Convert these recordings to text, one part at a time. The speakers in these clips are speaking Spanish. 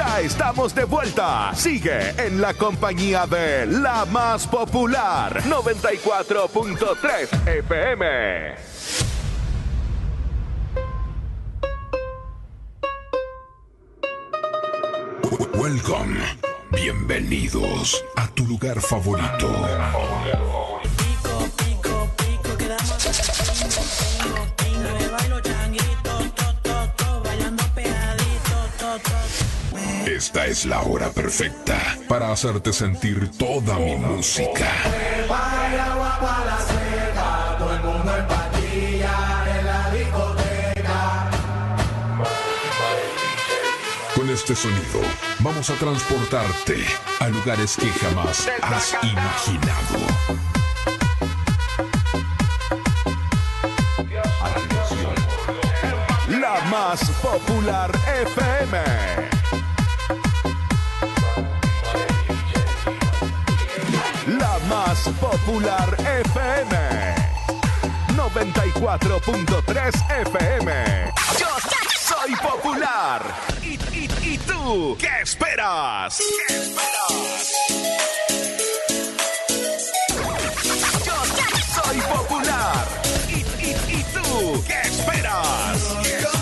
Ya estamos de vuelta. Sigue en la compañía de la más popular 94.3 FM. Welcome. Bienvenidos a tu lugar favorito. Esta es la hora perfecta para hacerte sentir toda mi música. Todo el mundo en patilla en la discoteca. Con este sonido vamos a transportarte a lugares que jamás has imaginado. La más popular FM. La más popular FM. 94.3 FM. Yo soy popular. ¿Y tú? ¿Qué esperas? ¿Qué esperas? Yo soy popular. ¿Y tú? ¿Qué esperas?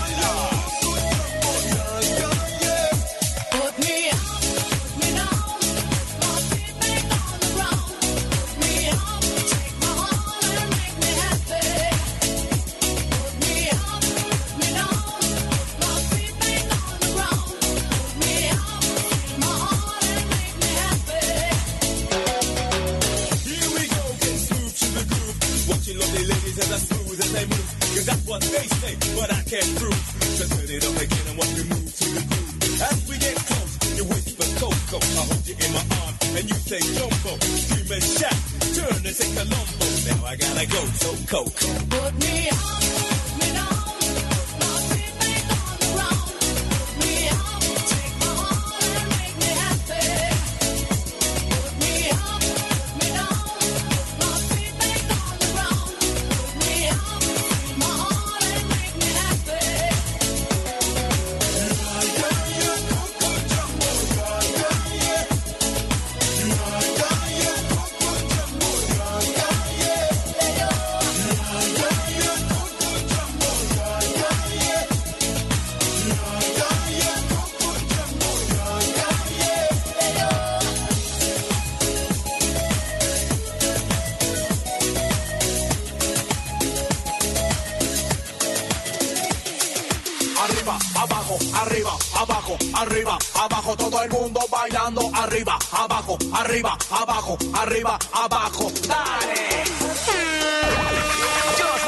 That's what they say, but I can't prove. So turn it up again and watch me move to the groove. As we get close, you whisper Coco. I hold you in my arms and you say Jumbo. Scream and shout, turn and say Columbo. Now I gotta go, so Coco. Put me on, put me down. My feet ain't on the ground. Put me on, take my heart and make me happy. Put me on, put me down. My feet ain't on the ground. Put me on. Arriba, abajo, todo el mundo bailando. Arriba, abajo, arriba, abajo, arriba, abajo. ¡Dale!